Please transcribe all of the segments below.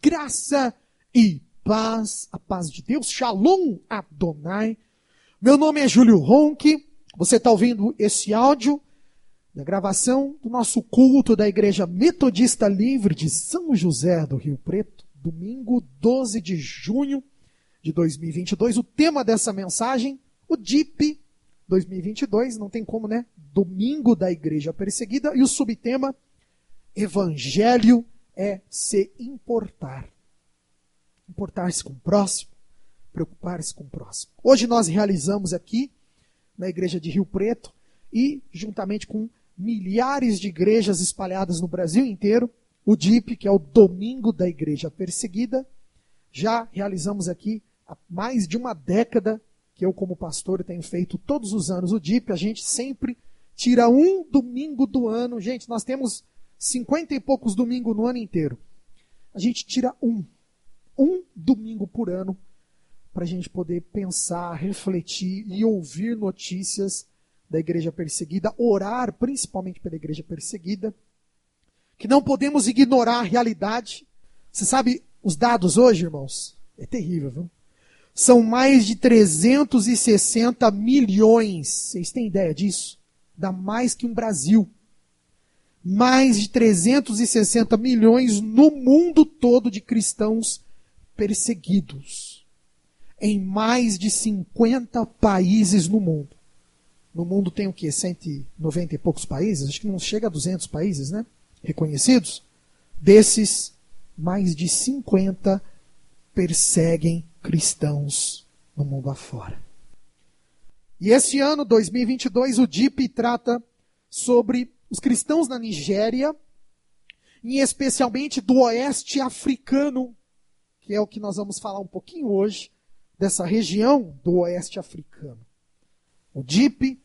Graça e paz, a paz de Deus, Shalom Adonai. Meu nome é Júlio Ronque, você está ouvindo esse áudio da gravação do nosso culto da Igreja Metodista Livre de São José do Rio Preto, domingo 12 de junho de 2022. O tema dessa mensagem, o DIP 2022, não tem como, né? Domingo da Igreja Perseguida, e o subtema, Evangelho é se importar. Importar-se com o próximo, preocupar-se com o próximo. Hoje nós realizamos aqui, na igreja de Rio Preto, e juntamente com milhares de igrejas espalhadas no Brasil inteiro, o DIP, que é o Domingo da Igreja Perseguida. Já realizamos aqui há mais de uma década, que eu como pastor tenho feito todos os anos o DIP. A gente sempre tira um domingo do ano. Gente, nós temos 50 e poucos domingos no ano inteiro. A gente tira um domingo por ano para a gente poder pensar, refletir e ouvir notícias da igreja perseguida, orar principalmente pela igreja perseguida, que não podemos ignorar a realidade. Você sabe, os dados hoje, irmãos, é terrível, viu? São mais de 360 milhões, vocês têm ideia disso? Dá mais que um Brasil. Mais de 360 milhões no mundo todo de cristãos perseguidos, em mais de 50 países no mundo. No mundo tem o quê? 190 e poucos países? Acho que não chega a 200 países, né? Reconhecidos. Desses, mais de 50 perseguem cristãos no mundo afora. E esse ano, 2022, o DIP trata sobre os cristãos na Nigéria, e especialmente do oeste africano, que é o que nós vamos falar um pouquinho hoje, dessa região do oeste africano. O DIP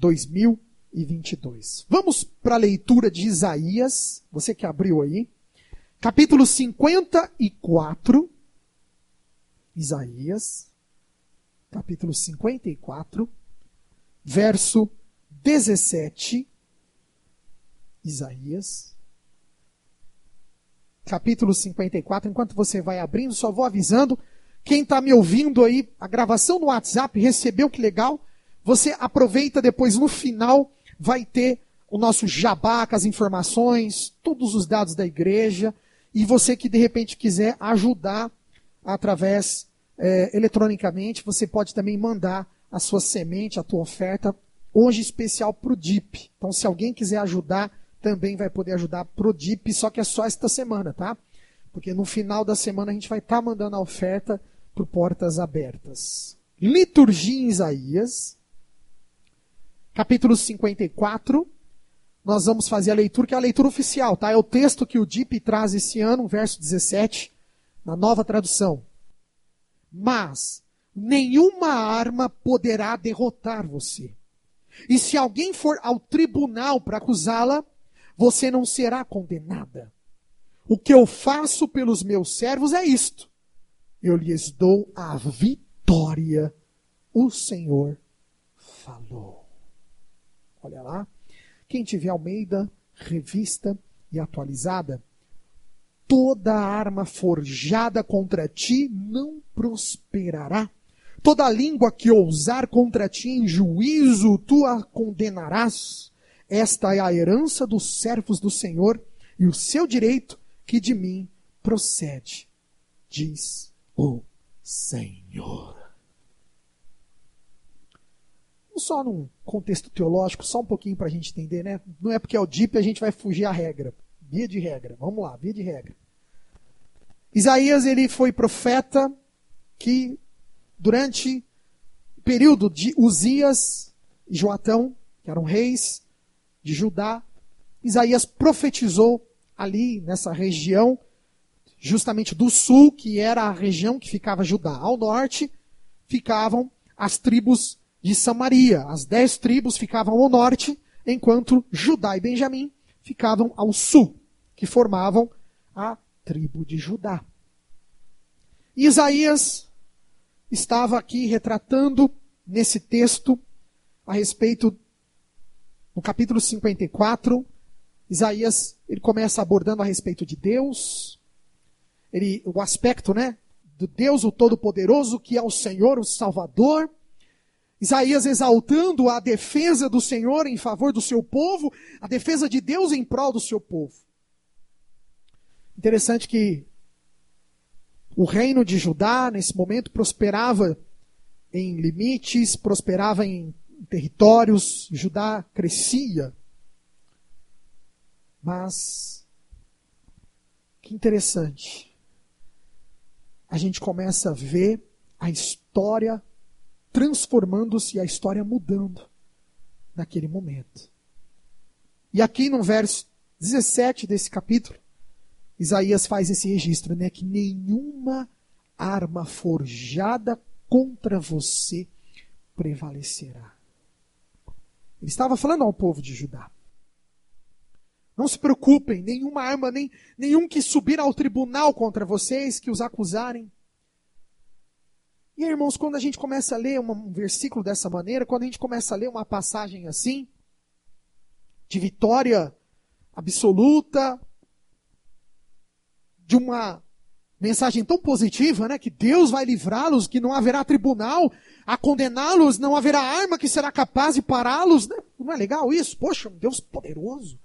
2022. Vamos para a leitura de Isaías, você que abriu aí, capítulo 54, Isaías, capítulo 54, verso 17, Isaías, capítulo 54, enquanto você vai abrindo, só vou avisando, quem está me ouvindo aí, a gravação no WhatsApp, recebeu, que legal, você aproveita depois, no final, vai ter o nosso jabá, com as informações, todos os dados da igreja, e você que de repente quiser ajudar através, eletronicamente, você pode também mandar a sua semente, a tua oferta, hoje especial para o DIP. Então, se alguém quiser ajudar, também vai poder ajudar pro DIP, só que é só esta semana, tá? Porque no final da semana a gente vai estar mandando a oferta por Portas Abertas. Liturgia em Isaías, capítulo 54, nós vamos fazer a leitura, que é a leitura oficial, tá? É o texto que o DIP traz esse ano, verso 17, na nova tradução. Mas nenhuma arma poderá derrotar você. E se alguém for ao tribunal para acusá-la, você não será condenada. O que eu faço pelos meus servos é isto: eu lhes dou a vitória. O Senhor falou. Olha lá. Quem tiver Almeida, revista e atualizada, toda arma forjada contra ti não prosperará. Toda língua que ousar contra ti em juízo, tu a condenarás. Esta é a herança dos servos do Senhor e o seu direito que de mim procede, diz o Senhor. Só num contexto teológico, só um pouquinho para a gente entender, né? Não é porque é o DIP a gente vai fugir à regra. Via de regra. Vamos lá, via de regra. Isaías, ele foi profeta que, durante o período de Uzias e Joatão, que eram reis de Judá, Isaías profetizou ali nessa região, justamente do sul, que era a região que ficava Judá. Ao norte ficavam as tribos de Samaria. As 10 tribos ficavam ao norte, enquanto Judá e Benjamim ficavam ao sul, que formavam a tribo de Judá. Isaías estava aqui retratando nesse texto a respeito, no capítulo 54, Isaías ele começa abordando a respeito de Deus. o aspecto, né, do Deus, o Todo-Poderoso, que é o Senhor, o Salvador. Isaías exaltando a defesa do Senhor em favor do seu povo, a defesa de Deus em prol do seu povo. Interessante que o reino de Judá, nesse momento, prosperava em limites, prosperava em territórios, Judá crescia. Mas, que interessante, a gente começa a ver a história transformando-se e a história mudando naquele momento. E aqui no verso 17 desse capítulo, Isaías faz esse registro, né, que nenhuma arma forjada contra você prevalecerá. Ele estava falando ao povo de Judá. Não se preocupem, nenhuma arma, nenhum que subir ao tribunal contra vocês, que os acusarem. E, irmãos, quando a gente começa a ler um versículo dessa maneira, quando a gente começa a ler uma passagem assim, de vitória absoluta, de uma mensagem tão positiva, né, que Deus vai livrá-los, que não haverá tribunal a condená-los, não haverá arma que será capaz de pará-los, né? Não é legal isso? Poxa, um Deus poderoso.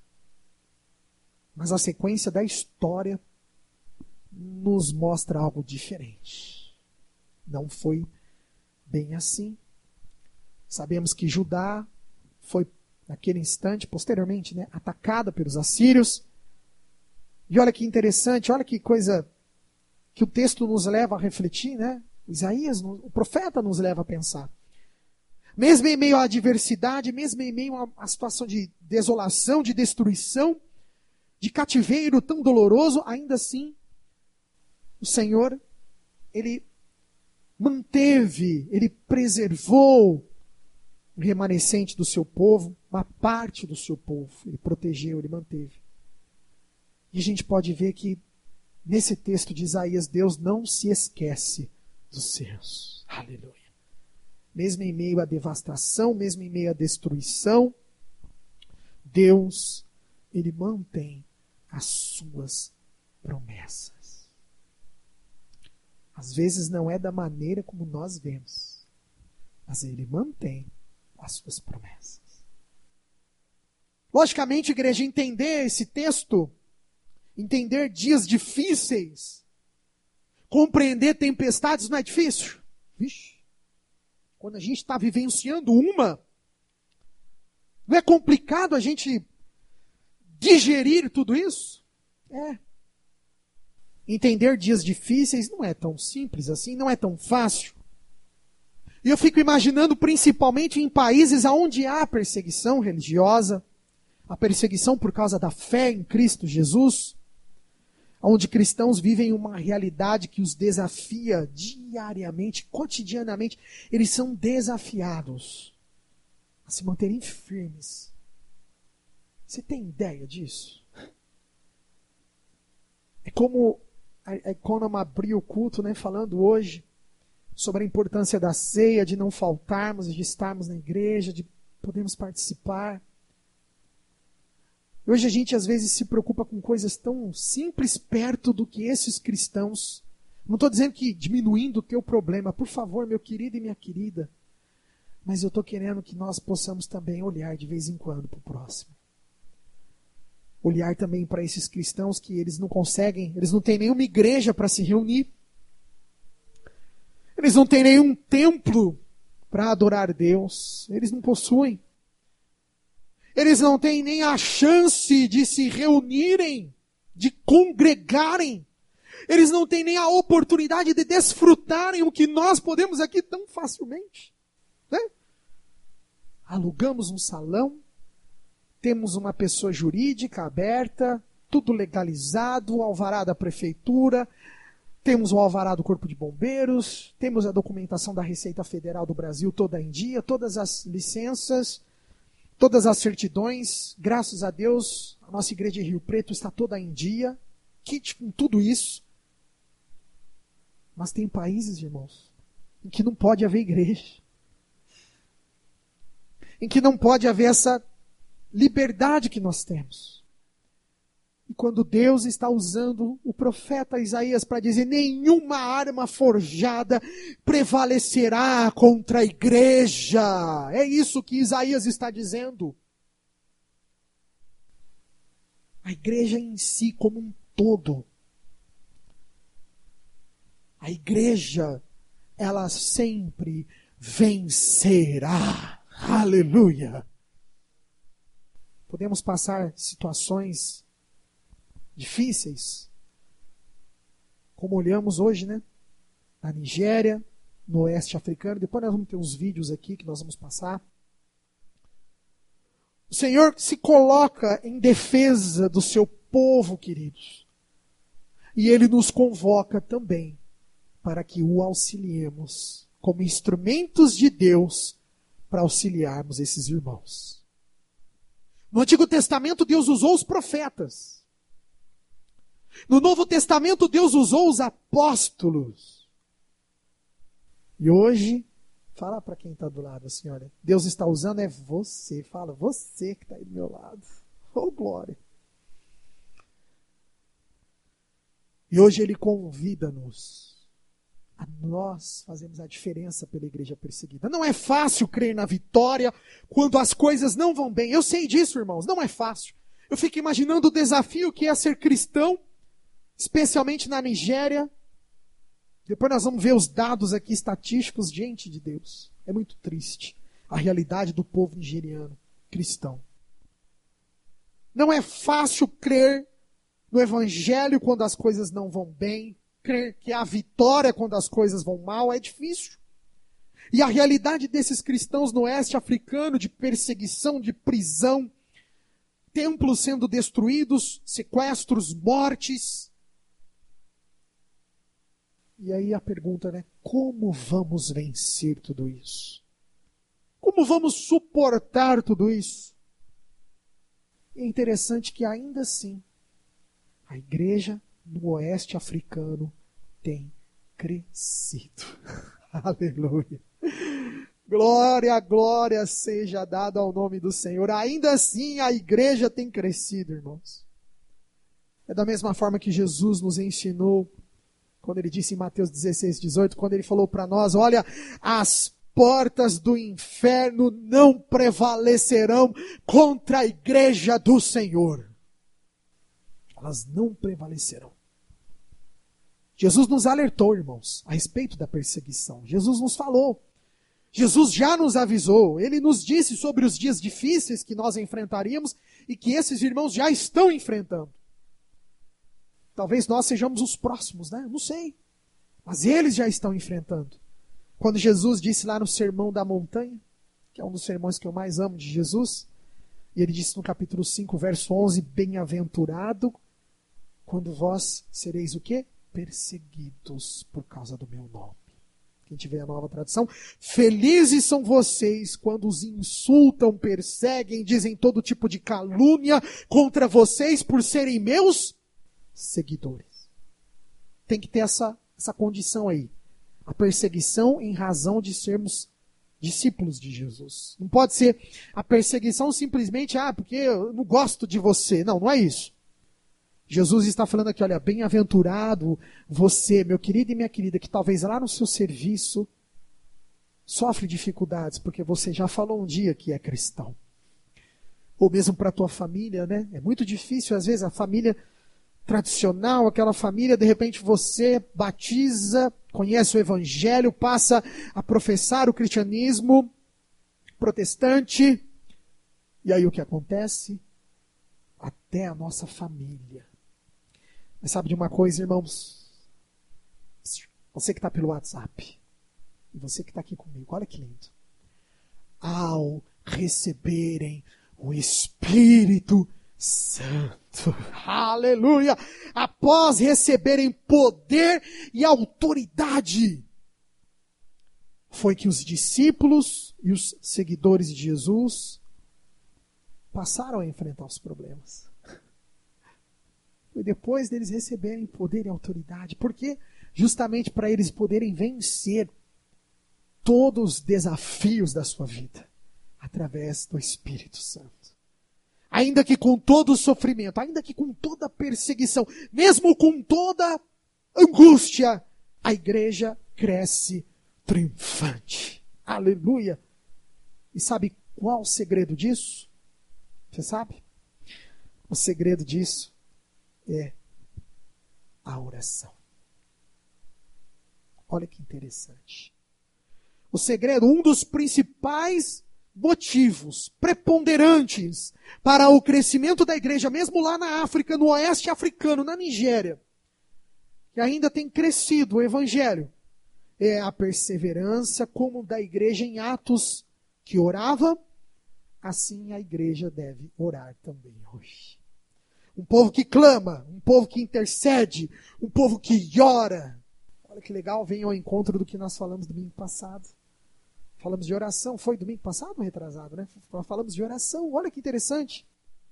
Mas a sequência da história nos mostra algo diferente. Não foi bem assim. Sabemos que Judá foi, naquele instante, posteriormente, né, atacada pelos assírios. E olha que interessante, olha que coisa que o texto nos leva a refletir, né? Isaías, o profeta, nos leva a pensar. Mesmo em meio à adversidade, mesmo em meio a situação de desolação, de destruição, de cativeiro tão doloroso, ainda assim, o Senhor, Ele manteve, Ele preservou o remanescente do seu povo, uma parte do seu povo. Ele protegeu, Ele manteve. E a gente pode ver que, nesse texto de Isaías, Deus não se esquece dos seus. Aleluia. Mesmo em meio à devastação, mesmo em meio à destruição, Deus, Ele mantém as suas promessas. Às vezes não é da maneira como nós vemos, mas Ele mantém as suas promessas. Logicamente, igreja, entender esse texto, entender dias difíceis, compreender tempestades não é difícil. Vixe, quando a gente está vivenciando uma, não é complicado a gente digerir tudo isso? É. Entender dias difíceis não é tão simples assim, não é tão fácil. E eu fico imaginando principalmente em países onde há perseguição religiosa, a perseguição por causa da fé em Cristo Jesus, onde cristãos vivem uma realidade que os desafia diariamente, cotidianamente. Eles são desafiados a se manterem firmes. Você tem ideia disso? É como a Economy abriu o culto, né, falando hoje sobre a importância da ceia, de não faltarmos, de estarmos na igreja, de podermos participar. Hoje a gente às vezes se preocupa com coisas tão simples perto do que esses cristãos. Não estou dizendo que diminuindo o teu problema, por favor, meu querido e minha querida. Mas eu estou querendo que nós possamos também olhar de vez em quando para o próximo. Olhar também para esses cristãos que eles não conseguem, eles não têm nenhuma igreja para se reunir. Eles não têm nenhum templo para adorar Deus. Eles não possuem. Eles não têm nem a chance de se reunirem, de congregarem. Eles não têm nem a oportunidade de desfrutarem o que nós podemos aqui tão facilmente. Né? Alugamos um salão, temos uma pessoa jurídica aberta, tudo legalizado, o alvará da prefeitura, temos o alvará do Corpo de Bombeiros, temos a documentação da Receita Federal do Brasil toda em dia, todas as licenças, todas as certidões, graças a Deus, a nossa igreja de Rio Preto está toda em dia, kit com tudo isso. Mas tem países, irmãos, em que não pode haver igreja. Em que não pode haver essa liberdade que nós temos. E quando Deus está usando o profeta Isaías para dizer: nenhuma arma forjada prevalecerá contra a igreja. É isso que Isaías está dizendo. A igreja em si como um todo. A igreja, ela sempre vencerá. Aleluia! Podemos passar situações difíceis, como olhamos hoje, né? Na Nigéria, no oeste africano. Depois nós vamos ter uns vídeos aqui que nós vamos passar. O Senhor se coloca em defesa do seu povo, queridos. E Ele nos convoca também para que o auxiliemos como instrumentos de Deus para auxiliarmos esses irmãos. No Antigo Testamento, Deus usou os profetas. No Novo Testamento, Deus usou os apóstolos. E hoje, fala para quem está do lado assim, olha, Deus está usando é você. Fala, você que está aí do meu lado. Oh, glória. E hoje Ele convida-nos a nós fazermos a diferença pela igreja perseguida. Não é fácil crer na vitória quando as coisas não vão bem. Eu sei disso, irmãos, não é fácil. Eu fico imaginando o desafio que é ser cristão, especialmente na Nigéria. Depois nós vamos ver os dados aqui estatísticos, gente de Deus. É muito triste a realidade do povo nigeriano cristão. Não é fácil crer no evangelho quando as coisas não vão bem. Crer que a vitória quando as coisas vão mal é difícil. E a realidade desses cristãos no oeste africano, de perseguição, de prisão, templos sendo destruídos, sequestros, mortes. E aí a pergunta, né? Como vamos vencer tudo isso? Como vamos suportar tudo isso? E é interessante que ainda assim, a igreja no oeste africano tem crescido. Aleluia. Glória, glória seja dada ao nome do Senhor. Ainda assim a igreja tem crescido, irmãos. É da mesma forma que Jesus nos ensinou, quando Ele disse em Mateus 16, 18, quando Ele falou para nós, olha, as portas do inferno não prevalecerão contra a igreja do Senhor. Elas não prevalecerão. Jesus nos alertou, irmãos, a respeito da perseguição. Jesus nos falou. Jesus já nos avisou. Ele nos disse sobre os dias difíceis que nós enfrentaríamos e que esses irmãos já estão enfrentando. Talvez nós sejamos os próximos, né? Não sei. Mas eles já estão enfrentando. Quando Jesus disse lá no Sermão da Montanha, que é um dos sermões que eu mais amo de Jesus, e ele disse no capítulo 5, verso 11, bem-aventurado quando vós sereis o quê? Perseguidos por causa do meu nome. Quem tiver a nova tradução. Felizes são vocês quando os insultam, perseguem, dizem todo tipo de calúnia contra vocês por serem meus seguidores. Tem que ter essa condição aí. A perseguição em razão de sermos discípulos de Jesus. Não pode ser a perseguição simplesmente, porque eu não gosto de você. Não, não é isso. Jesus está falando aqui, olha, bem-aventurado você, meu querido e minha querida, que talvez lá no seu serviço sofre dificuldades, porque você já falou um dia que é cristão. Ou mesmo para a tua família, né? É muito difícil, às vezes, a família tradicional, aquela família, de repente você batiza, conhece o evangelho, passa a professar o cristianismo protestante, e aí o que acontece? Até a nossa família. Mas sabe de uma coisa, irmãos? Você que está pelo WhatsApp, e você que está aqui comigo, olha que lindo. Ao receberem o Espírito Santo, aleluia, após receberem poder e autoridade, foi que os discípulos e os seguidores de Jesus passaram a enfrentar os problemas. Foi depois deles receberem poder e autoridade. Por quê? Justamente para eles poderem vencer todos os desafios da sua vida através do Espírito Santo. ainda que com todo o sofrimento, ainda que com toda a perseguição, mesmo com toda angústia, a igreja cresce triunfante. Aleluia! E sabe qual o segredo disso? Você sabe? O segredo disso é a oração. Olha que interessante. O segredo, um dos principais motivos preponderantes para o crescimento da igreja, mesmo lá na África, no oeste africano, na Nigéria, que ainda tem crescido o evangelho, é a perseverança como da igreja em Atos, que orava, assim a igreja deve orar também hoje. Um povo que clama, um povo que intercede, um povo que ora. Olha que legal, vem ao encontro do que nós falamos domingo passado. Falamos de oração, foi domingo passado ou retrasado, né? Falamos de oração, olha que interessante.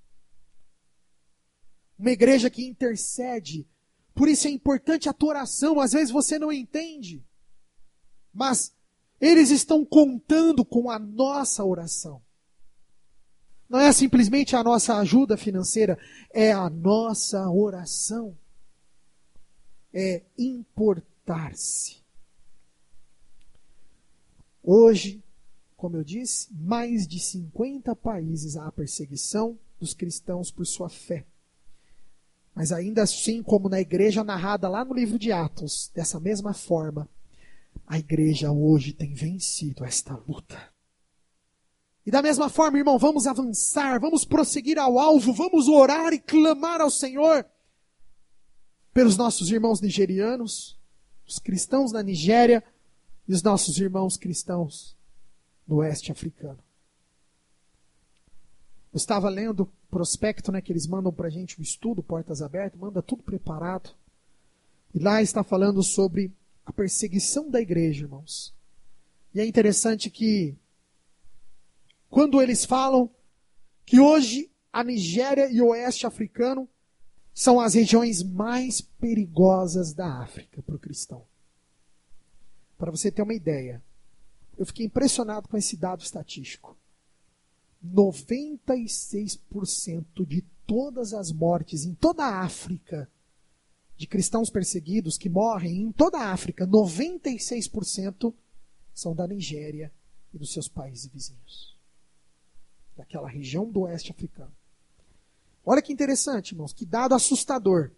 Uma igreja que intercede. Por isso é importante a tua oração. Às vezes você não entende. Mas eles estão contando com a nossa oração. Não é simplesmente a nossa ajuda financeira, é a nossa oração. É importar-se. Hoje, como eu disse, mais de 50 países há perseguição dos cristãos por sua fé. Mas ainda assim, como na igreja narrada lá no livro de Atos, dessa mesma forma, a igreja hoje tem vencido esta luta. E da mesma forma, irmão, vamos avançar, vamos prosseguir ao alvo, vamos orar e clamar ao Senhor pelos nossos irmãos nigerianos, os cristãos na Nigéria e os nossos irmãos cristãos no oeste africano. Eu estava lendo o prospecto, né, que eles mandam para a gente, o estudo, Portas Abertas, manda tudo preparado. E lá está falando sobre a perseguição da igreja, irmãos. E é interessante que, quando eles falam que hoje a Nigéria e o oeste africano são as regiões mais perigosas da África para o cristão. Para você ter uma ideia, eu fiquei impressionado com esse dado estatístico. 96% de todas as mortes em toda a África, de cristãos perseguidos que morrem em toda a África, 96% são da Nigéria e dos seus países vizinhos. Daquela região do oeste africano. Olha que interessante, irmãos, que dado assustador.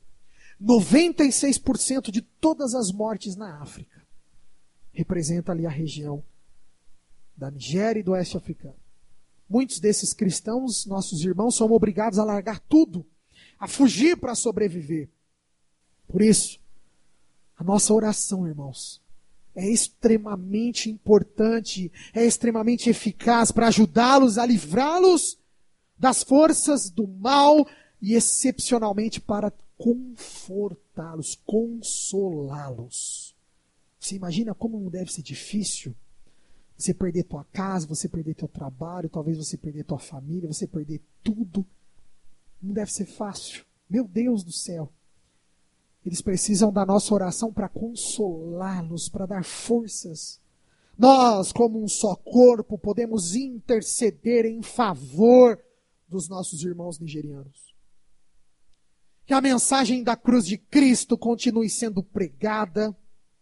96% de todas as mortes na África representa ali a região da Nigéria e do oeste africano. Muitos desses cristãos, nossos irmãos, são obrigados a largar tudo, a fugir para sobreviver. Por isso, a nossa oração, irmãos, é extremamente importante, é extremamente eficaz para ajudá-los a livrá-los das forças do mal e excepcionalmente para confortá-los, consolá-los. Você imagina como não deve ser difícil você perder tua casa, você perder teu trabalho, talvez você perder tua família, você perder tudo. Não deve ser fácil. Meu Deus do céu. Eles precisam da nossa oração para consolá-los, para dar forças. Nós, como um só corpo, podemos interceder em favor dos nossos irmãos nigerianos. Que a mensagem da cruz de Cristo continue sendo pregada.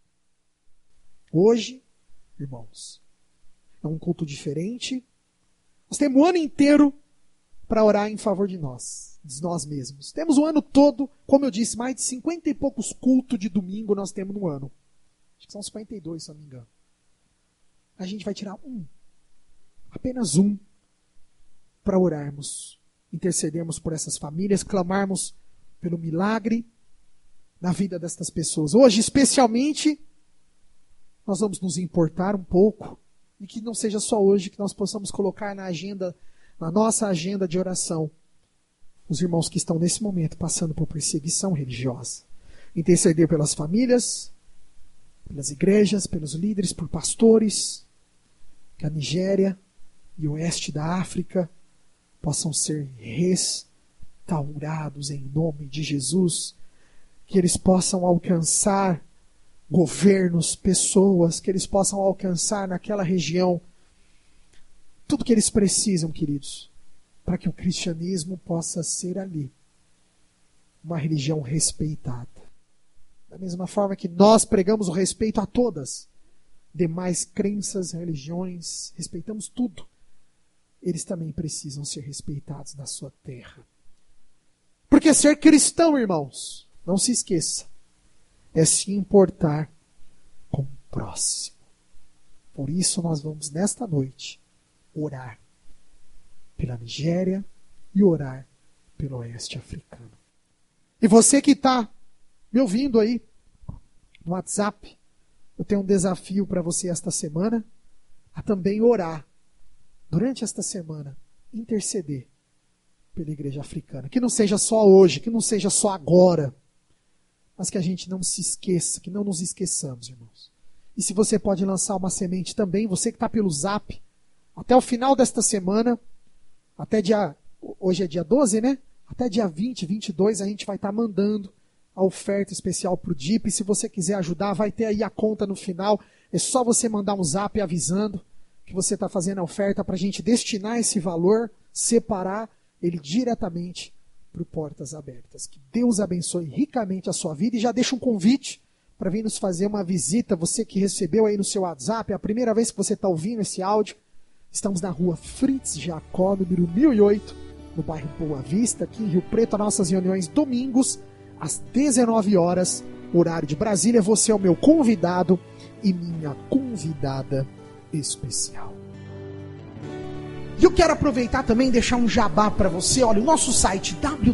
Hoje, irmãos, é um culto diferente. Nós temos o ano inteiro para orar em favor de nós mesmos. Temos o ano todo, como eu disse, mais de 50 e poucos cultos de domingo nós temos no ano. Acho que são 52, se eu não me engano. A gente vai tirar apenas um, para orarmos, intercedermos por essas famílias, clamarmos pelo milagre na vida destas pessoas. Hoje, especialmente, nós vamos nos importar um pouco, e que não seja só hoje, que nós possamos colocar na nossa agenda de oração, os irmãos que estão nesse momento passando por perseguição religiosa. Interceder pelas famílias, pelas igrejas, pelos líderes, por pastores, que a Nigéria e o oeste da África possam ser restaurados em nome de Jesus, que eles possam alcançar governos, pessoas, que eles possam alcançar naquela região tudo que eles precisam, queridos, para que o cristianismo possa ser ali uma religião respeitada. Da mesma forma que nós pregamos o respeito a todas demais crenças, religiões, respeitamos tudo, eles também precisam ser respeitados na sua terra. Porque ser cristão, irmãos, não se esqueça, é se importar com o próximo. Por isso nós vamos nesta noite orar pela Nigéria e orar pelo oeste africano. E você que está me ouvindo aí no WhatsApp, eu tenho um desafio para você esta semana, a também orar, durante esta semana, interceder pela igreja africana. Que não seja só hoje, que não seja só agora, mas que a gente não se esqueça, que não nos esqueçamos, irmãos. E se você pode lançar uma semente também, você que está pelo Zap, até o final desta semana, hoje é dia 12, né? Até dia 20, 22, a gente vai estar mandando a oferta especial para o DIP. E se você quiser ajudar, vai ter aí a conta no final. É só você mandar um Zap avisando que você está fazendo a oferta para a gente destinar esse valor, separar ele diretamente para o Portas Abertas. Que Deus abençoe ricamente a sua vida e já deixa um convite para vir nos fazer uma visita. Você que recebeu aí no seu WhatsApp, é a primeira vez que você está ouvindo esse áudio. Estamos na rua Fritz Jacó, número 1008, no bairro Boa Vista, aqui em Rio Preto. As nossas reuniões domingos, às 19 horas, horário de Brasília. Você é o meu convidado e minha convidada especial. E eu quero aproveitar também e deixar um jabá para você. Olha, o nosso site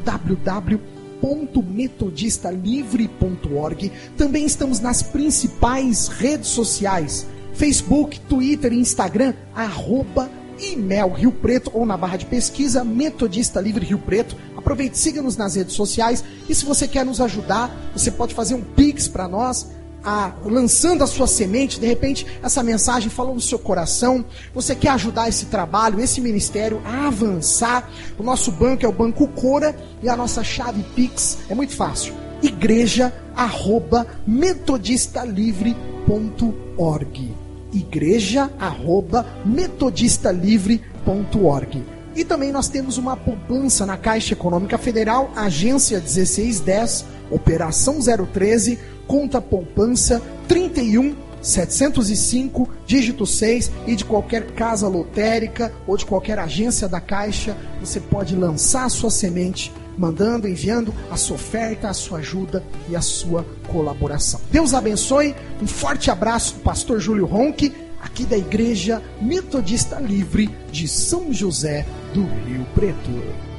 www.metodistalivre.org. Também estamos nas principais redes sociais: Facebook, Twitter e Instagram, @IMEL Rio Preto, ou na barra de pesquisa Metodista Livre Rio Preto. Aproveite, siga-nos nas redes sociais. E se você quer nos ajudar, você pode fazer um Pix para nós, lançando a sua semente. De repente essa mensagem falou no seu coração, você quer ajudar esse trabalho, esse ministério a avançar. O nosso banco é o Banco Cora e a nossa chave Pix é muito fácil: igreja@metodistalivre.org. igreja@metodistalivre.org. E também nós temos uma poupança na Caixa Econômica Federal, agência 1610, operação 013, conta poupança 31705, dígito 6, e de qualquer casa lotérica ou de qualquer agência da Caixa, você pode lançar a sua semente, enviando a sua oferta, a sua ajuda e a sua colaboração. Deus abençoe, um forte abraço do pastor Júlio Ronchi, aqui da Igreja Metodista Livre de São José do Rio Preto.